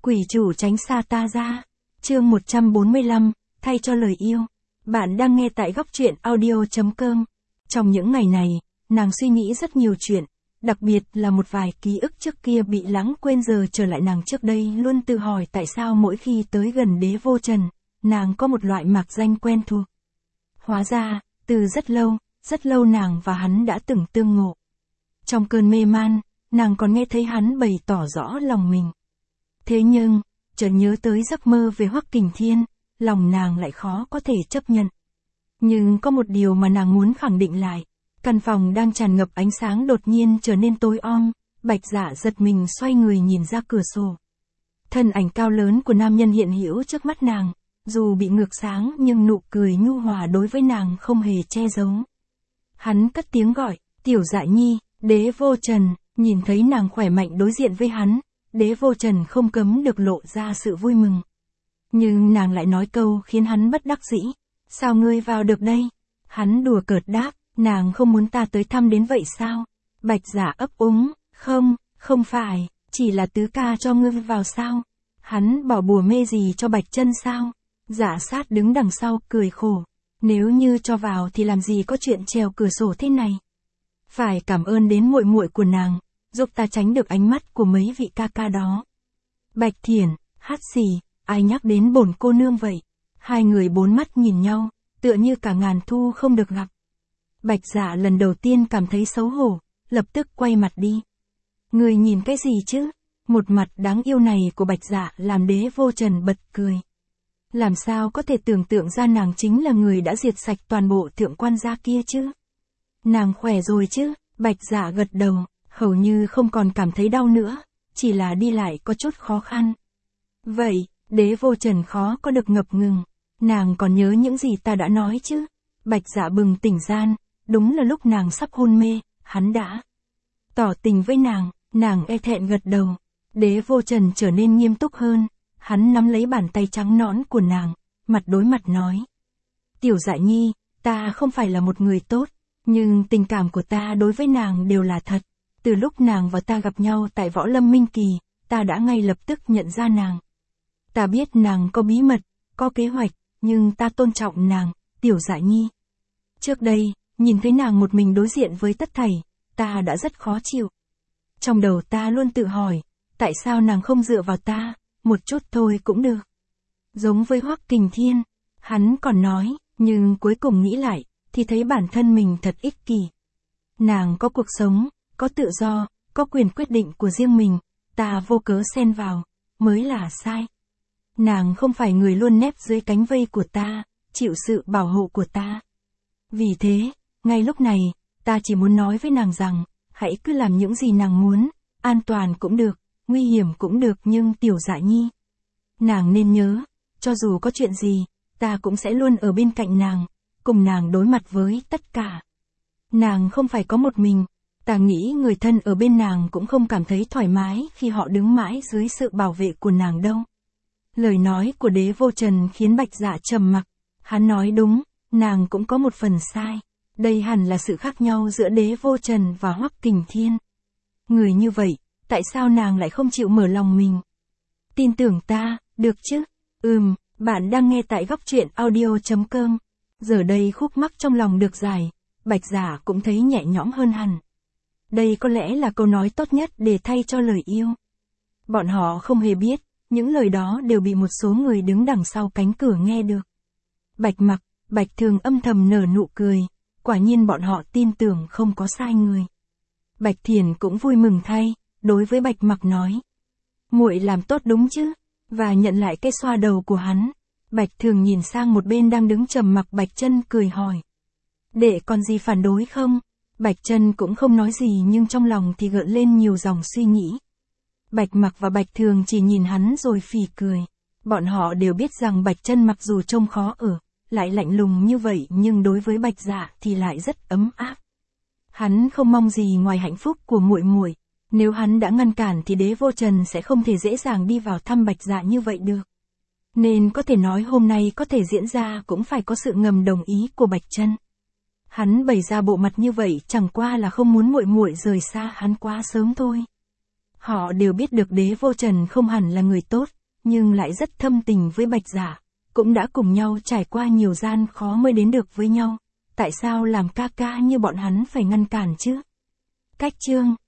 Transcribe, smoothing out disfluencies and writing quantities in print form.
Quỷ chủ tránh xa ta ra. Chương 145, thay cho lời yêu. Bạn đang nghe tại góc truyện audio.com. Trong những ngày này, nàng suy nghĩ rất nhiều chuyện, đặc biệt là một vài ký ức trước kia bị lãng quên giờ trở lại. Nàng trước đây luôn tự hỏi tại sao mỗi khi tới gần Đế Vô Trần, nàng có một loại mạc danh quen thuộc. Hóa ra, từ rất lâu nàng và hắn đã từng tương ngộ. Trong cơn mê man, nàng còn nghe thấy hắn bày tỏ rõ lòng mình. Thế nhưng, chợt nhớ tới giấc mơ về Hoắc Kình Thiên, lòng nàng lại khó có thể chấp nhận. Nhưng có một điều mà nàng muốn khẳng định lại, căn phòng đang tràn ngập ánh sáng đột nhiên trở nên tối om, Bạch Dạ giật mình xoay người nhìn ra cửa sổ. Thân ảnh cao lớn của nam nhân hiện hữu trước mắt nàng, dù bị ngược sáng nhưng nụ cười nhu hòa đối với nàng không hề che giấu. Hắn cất tiếng gọi, "Tiểu Dạ Nhi." Đế Vô Trần, nhìn thấy nàng khỏe mạnh đối diện với hắn, Đế Vô Trần không cấm được lộ ra sự vui mừng. Nhưng nàng lại nói câu khiến hắn bất đắc dĩ, "Sao ngươi vào được đây?" Hắn đùa cợt đáp, "Nàng không muốn ta tới thăm đến vậy sao?" Bạch Dạ ấp úng, không phải, chỉ là tứ ca cho ngươi vào sao? Hắn bỏ bùa mê gì cho Bạch Chân sao?" Dạ Sát đứng đằng sau cười khổ, "Nếu như cho vào thì làm gì có chuyện trèo cửa sổ thế này. Phải cảm ơn đến muội muội của nàng, giúp ta tránh được ánh mắt của mấy vị ca ca đó." Bạch Thiển, hát xì, "Ai nhắc đến bổn cô nương vậy?" Hai người bốn mắt nhìn nhau, tựa như cả ngàn thu không được gặp. Bạch Dạ lần đầu tiên cảm thấy xấu hổ, lập tức quay mặt đi. "Người nhìn cái gì chứ?" Một mặt đáng yêu này của Bạch Dạ làm Đế Vô Trần bật cười. Làm sao có thể tưởng tượng ra nàng chính là người đã diệt sạch toàn bộ thượng quan gia kia chứ? "Nàng khỏe rồi chứ?" Bạch Dạ gật đầu, hầu như không còn cảm thấy đau nữa, chỉ là đi lại có chút khó khăn. "Vậy," Đế Vô Trần khó có được ngập ngừng, "nàng còn nhớ những gì ta đã nói chứ?" Bạch Dạ bừng tỉnh gian, đúng là lúc nàng sắp hôn mê, hắn đã tỏ tình với nàng e thẹn gật đầu. Đế Vô Trần trở nên nghiêm túc hơn, hắn nắm lấy bàn tay trắng nõn của nàng, mặt đối mặt nói, "Tiểu Dạ Nhi, ta không phải là một người tốt, nhưng tình cảm của ta đối với nàng đều là thật. Từ lúc nàng và ta gặp nhau tại Võ Lâm Minh Kỳ, ta đã ngay lập tức nhận ra nàng. Ta biết nàng có bí mật, có kế hoạch, nhưng ta tôn trọng nàng, Tiểu Dạ Nhi. Trước đây, nhìn thấy nàng một mình đối diện với tất thảy, ta đã rất khó chịu. Trong đầu ta luôn tự hỏi, tại sao nàng không dựa vào ta, một chút thôi cũng được. Giống với Hoắc Kình Thiên." Hắn còn nói, nhưng cuối cùng nghĩ lại, thì thấy bản thân mình thật ích kỷ. Nàng có cuộc sống, có tự do, có quyền quyết định của riêng mình, ta vô cớ xen vào, mới là sai. Nàng không phải người luôn nép dưới cánh vây của ta, chịu sự bảo hộ của ta. Vì thế, ngay lúc này, ta chỉ muốn nói với nàng rằng, hãy cứ làm những gì nàng muốn, an toàn cũng được, nguy hiểm cũng được, nhưng Tiểu Dạ Nhi, nàng nên nhớ, cho dù có chuyện gì, ta cũng sẽ luôn ở bên cạnh nàng, cùng nàng đối mặt với tất cả. Nàng không phải có một mình, ta nghĩ người thân ở bên nàng cũng không cảm thấy thoải mái khi họ đứng mãi dưới sự bảo vệ của nàng đâu." Lời nói của Đế Vô Trần khiến Bạch Dạ trầm mặc, hắn nói đúng, nàng cũng có một phần sai. Đây hẳn là sự khác nhau giữa Đế Vô Trần và Hoắc Kình Thiên. Người như vậy, tại sao nàng lại không chịu mở lòng mình? "Tin tưởng ta, được chứ?" Bạn đang nghe tại góc truyện audio.com. Giờ đây khúc mắc trong lòng được giải, Bạch Dạ cũng thấy nhẹ nhõm hơn hẳn. Đây có lẽ là câu nói tốt nhất để thay cho lời yêu. Bọn họ không hề biết, những lời đó đều bị một số người đứng đằng sau cánh cửa nghe được. Bạch Mặc, Bạch Thường âm thầm nở nụ cười, quả nhiên bọn họ tin tưởng không có sai người. Bạch Thiển cũng vui mừng thay, đối với Bạch Mặc nói, "Muội làm tốt đúng chứ?" Và nhận lại cái xoa đầu của hắn. Bạch Thường nhìn sang một bên đang đứng trầm mặc Bạch Chân cười hỏi, "Đệ còn gì phản đối không?" Bạch Chân cũng không nói gì nhưng trong lòng thì gợn lên nhiều dòng suy nghĩ. Bạch Mặc và Bạch Thường chỉ nhìn hắn rồi phì cười. Bọn họ đều biết rằng Bạch Chân mặc dù trông khó ở, lại lạnh lùng như vậy nhưng đối với Bạch Dạ thì lại rất ấm áp. Hắn không mong gì ngoài hạnh phúc của muội muội. Nếu hắn đã ngăn cản thì Đế Vô Trần sẽ không thể dễ dàng đi vào thăm Bạch Dạ như vậy được. Nên có thể nói hôm nay có thể diễn ra cũng phải có sự ngầm đồng ý của Bạch Chân. Hắn bày ra bộ mặt như vậy chẳng qua là không muốn muội muội rời xa hắn quá sớm thôi. Họ đều biết được Đế Vô Trần không hẳn là người tốt, nhưng lại rất thâm tình với Bạch Giả, cũng đã cùng nhau trải qua nhiều gian khó mới đến được với nhau. Tại sao làm ca ca như bọn hắn phải ngăn cản chứ? Cách chương